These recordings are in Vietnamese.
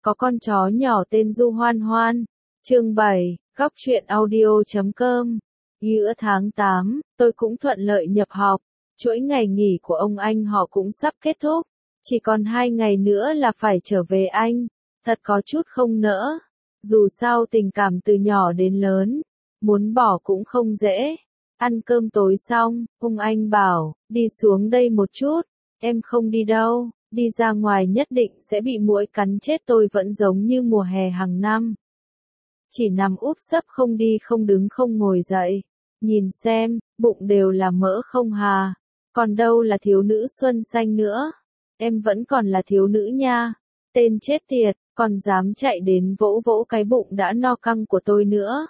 Có con chó nhỏ tên Du Hoan Hoan. Chương 7, góc truyện audio.com. Giữa tháng 8, tôi cũng thuận lợi nhập học. Chuỗi ngày nghỉ của ông anh họ cũng sắp kết thúc. Chỉ còn 2 ngày nữa là phải trở về Anh. Thật có chút không nỡ. Dù sao tình cảm từ nhỏ đến lớn, muốn bỏ cũng không dễ. Ăn cơm tối xong, ông anh bảo, đi xuống đây một chút. Em không đi đâu, đi ra ngoài nhất định sẽ bị muỗi cắn chết. Tôi vẫn giống như mùa hè hàng năm. Chỉ nằm úp sấp không đi không đứng không ngồi dậy. Nhìn xem, bụng đều là mỡ không hà. Còn đâu là thiếu nữ xuân xanh nữa. Em vẫn còn là thiếu nữ nha. Tên chết tiệt, còn dám chạy đến vỗ vỗ cái bụng đã no căng của tôi nữa.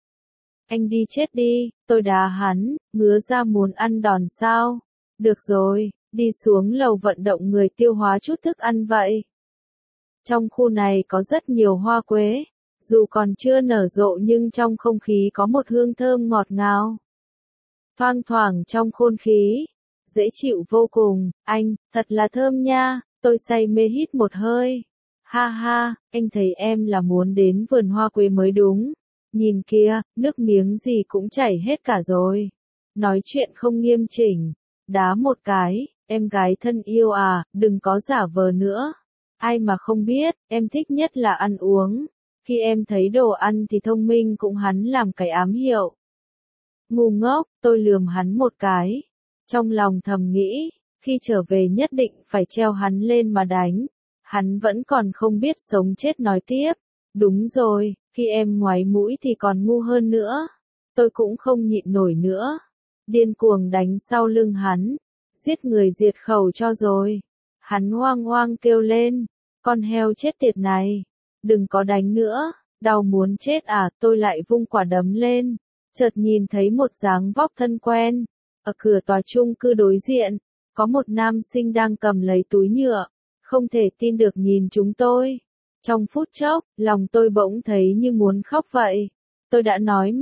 Anh đi chết đi, tôi đá hắn, ngứa ra muốn ăn đòn sao. Được rồi, đi xuống lầu vận động người tiêu hóa chút thức ăn vậy. Trong khu này có rất nhiều hoa quế, dù còn chưa nở rộ nhưng trong không khí có một hương thơm ngọt ngào. Thoang thoảng trong không khí, dễ chịu vô cùng. Anh, thật là thơm nha, tôi say mê hít một hơi. Ha ha, anh thấy em là muốn đến vườn hoa quế mới đúng. Nhìn kia, nước miếng gì cũng chảy hết cả rồi. Nói chuyện không nghiêm chỉnh. Đá một cái, em gái thân yêu à, đừng có giả vờ nữa. Ai mà không biết, em thích nhất là ăn uống. Khi em thấy đồ ăn thì thông minh cũng hắn làm cái ám hiệu. Ngu ngốc, tôi lườm hắn một cái. Trong lòng thầm nghĩ, khi trở về nhất định phải treo hắn lên mà đánh. Hắn vẫn còn không biết sống chết nói tiếp. Đúng rồi, khi em ngoáy mũi thì còn ngu hơn nữa. Tôi cũng không nhịn nổi nữa. Điên cuồng đánh sau lưng hắn. Giết người diệt khẩu cho rồi. Hắn hoang hoang kêu lên. Con heo chết tiệt này. Đừng có đánh nữa. Đau muốn chết à. Tôi lại vung quả đấm lên. Chợt nhìn thấy một dáng vóc thân quen. Ở cửa tòa chung cư đối diện, có một nam sinh đang cầm lấy túi nhựa. Không thể tin được nhìn chúng tôi. Trong phút chốc, lòng tôi bỗng thấy như muốn khóc vậy. Tôi đã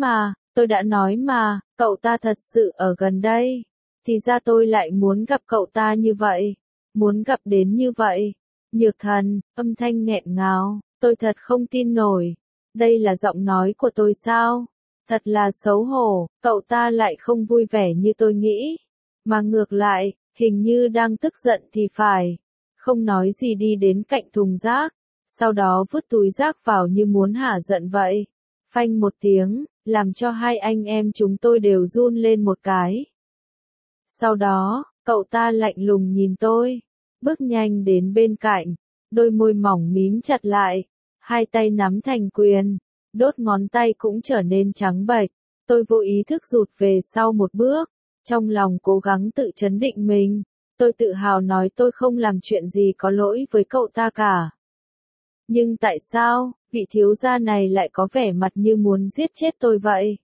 nói mà, cậu ta thật sự ở gần đây. Thì ra tôi lại muốn gặp cậu ta như vậy. Muốn gặp đến như vậy. Nhược Thần, âm thanh nghẹn ngào, tôi thật không tin nổi. Đây là giọng nói của tôi sao? Thật là xấu hổ, cậu ta lại không vui vẻ như tôi nghĩ. Mà ngược lại, hình như đang tức giận thì phải. Không nói gì đi đến cạnh thùng rác. Sau đó vứt túi rác vào như muốn hả giận vậy. Phanh một tiếng, làm cho hai anh em chúng tôi đều run lên một cái. Sau đó, cậu ta lạnh lùng nhìn tôi. Bước nhanh đến bên cạnh. Đôi môi mỏng mím chặt lại. Hai tay nắm thành quyền. Đốt ngón tay cũng trở nên trắng bệch. Tôi vô ý thức rụt về sau một bước. Trong lòng cố gắng tự trấn định mình. Tôi tự hào nói tôi không làm chuyện gì có lỗi với cậu ta cả. Nhưng tại sao, vị thiếu gia này lại có vẻ mặt như muốn giết chết tôi vậy?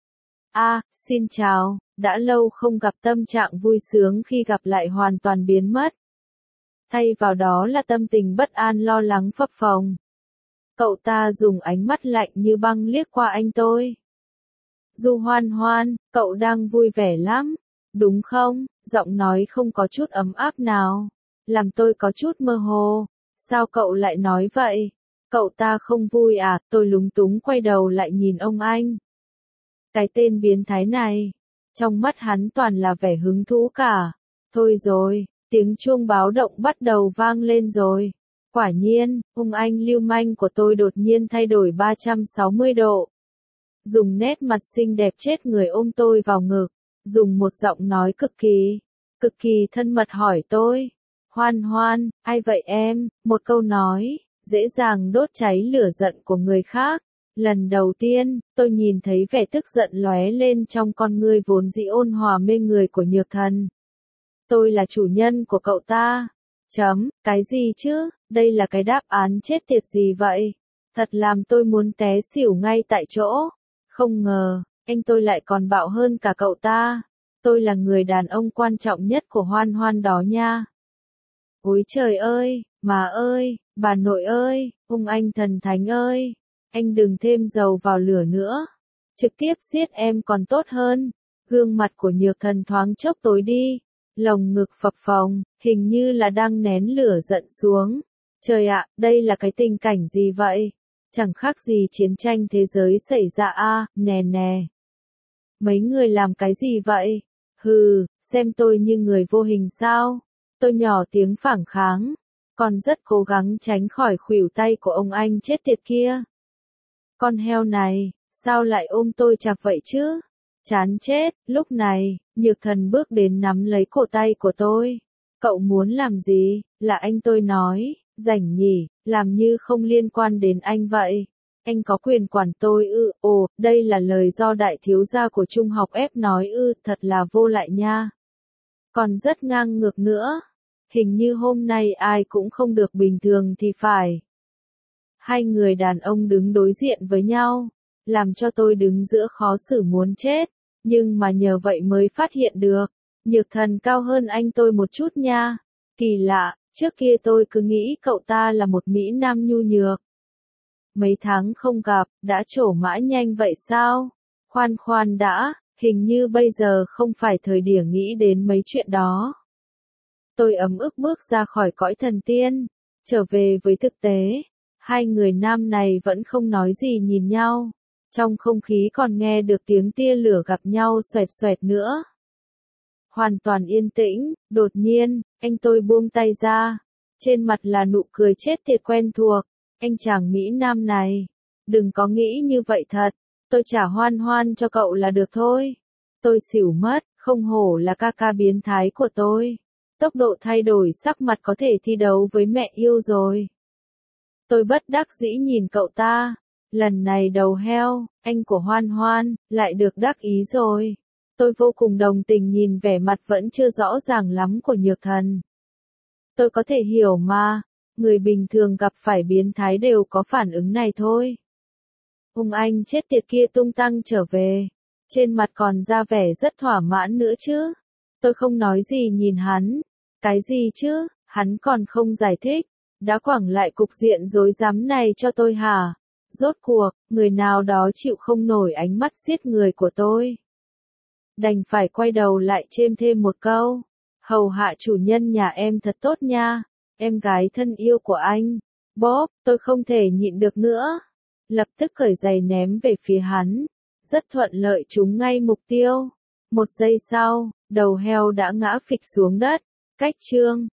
Xin chào, đã lâu không gặp. Tâm trạng vui sướng khi gặp lại hoàn toàn biến mất. Thay vào đó là tâm tình bất an lo lắng phập phồng. Cậu ta dùng ánh mắt lạnh như băng liếc qua anh tôi. Du Hoan Hoan, cậu đang vui vẻ lắm, đúng không? Giọng nói không có chút ấm áp nào. Làm tôi có chút mơ hồ. Sao cậu lại nói vậy? Cậu ta không vui à? Tôi lúng túng quay đầu lại nhìn ông anh. Cái tên biến thái này. Trong mắt hắn toàn là vẻ hứng thú cả. Thôi rồi, tiếng chuông báo động bắt đầu vang lên rồi. Quả nhiên, ông anh lưu manh của tôi đột nhiên thay đổi 360 độ. Dùng nét mặt xinh đẹp chết người ôm tôi vào ngực. Dùng một giọng nói cực kỳ thân mật hỏi tôi. Hoan Hoan, ai vậy em? Một câu nói, dễ dàng đốt cháy lửa giận của người khác. Lần đầu tiên, tôi nhìn thấy vẻ tức giận lóe lên trong con ngươi vốn dĩ ôn hòa mê người của Nhược Thần. Tôi là chủ nhân của cậu ta. Cái gì chứ? Đây là cái đáp án chết tiệt gì vậy? Thật làm tôi muốn té xỉu ngay tại chỗ. Không ngờ, anh tôi lại còn bạo hơn cả cậu ta. Tôi là người đàn ông quan trọng nhất của Hoan Hoan đó nha. Ôi trời ơi, má ơi, bà nội ơi, ông anh thần thánh ơi. Anh đừng thêm dầu vào lửa nữa. Trực tiếp giết em còn tốt hơn. Gương mặt của Nhược Thần thoáng chốc tối đi. Lồng ngực phập phồng, hình như là đang nén lửa giận xuống. Trời ạ, đây là cái tình cảnh gì vậy? Chẳng khác gì chiến tranh thế giới xảy ra a, nè nè. Mấy người làm cái gì vậy? Hừ, xem tôi như người vô hình sao? Tôi nhỏ tiếng phản kháng, còn rất cố gắng tránh khỏi khuỷu tay của ông anh chết tiệt kia. Con heo này, sao lại ôm tôi chặt vậy chứ? Chán chết, lúc này, Nhược Thần bước đến nắm lấy cổ tay của tôi. Cậu muốn làm gì? Là anh tôi nói, rảnh nhỉ, làm như không liên quan đến anh vậy. Anh có quyền quản tôi ư? Ồ, đây là lời do đại thiếu gia của trung học ép nói ư? Thật là vô lại nha. Còn rất ngang ngược nữa. Hình như hôm nay ai cũng không được bình thường thì phải. Hai người đàn ông đứng đối diện với nhau, làm cho tôi đứng giữa khó xử muốn chết, nhưng mà nhờ vậy mới phát hiện được, Nhược Thần cao hơn anh tôi một chút nha. Kỳ lạ, trước kia tôi cứ nghĩ cậu ta là một mỹ nam nhu nhược. Mấy tháng không gặp, đã trổ mã nhanh vậy sao? Khoan khoan đã, hình như bây giờ không phải thời điểm nghĩ đến mấy chuyện đó. Tôi ấm ức bước ra khỏi cõi thần tiên, trở về với thực tế. Hai người nam này vẫn không nói gì nhìn nhau. Trong không khí còn nghe được tiếng tia lửa gặp nhau xoẹt xoẹt nữa. Hoàn toàn yên tĩnh, đột nhiên, anh tôi buông tay ra. Trên mặt là nụ cười chết tiệt quen thuộc. Anh chàng Mỹ Nam này, đừng có nghĩ như vậy thật. Tôi trả Hoan Hoan cho cậu là được thôi. Tôi xỉu mất, không hổ là ca ca biến thái của tôi. Tốc độ thay đổi sắc mặt có thể thi đấu với mẹ yêu rồi. Tôi bất đắc dĩ nhìn cậu ta. Lần này đầu heo, anh của Hoan Hoan, lại được đắc ý rồi. Tôi vô cùng đồng tình nhìn vẻ mặt vẫn chưa rõ ràng lắm của Nhược Thần. Tôi có thể hiểu mà, người bình thường gặp phải biến thái đều có phản ứng này thôi. Ông anh chết tiệt kia tung tăng trở về, trên mặt còn ra vẻ rất thỏa mãn nữa chứ. Tôi không nói gì nhìn hắn. Cái gì chứ, hắn còn không giải thích. Đã quẳng lại cục diện rối rắm này cho tôi hả? Rốt cuộc, người nào đó chịu không nổi ánh mắt giết người của tôi. Đành phải quay đầu lại chêm thêm một câu. Hầu hạ chủ nhân nhà em thật tốt nha, em gái thân yêu của anh. Bóp, tôi không thể nhịn được nữa. Lập tức cởi giày ném về phía hắn. Rất thuận lợi trúng ngay mục tiêu. Một giây sau, đầu heo đã ngã phịch xuống đất. Cách chương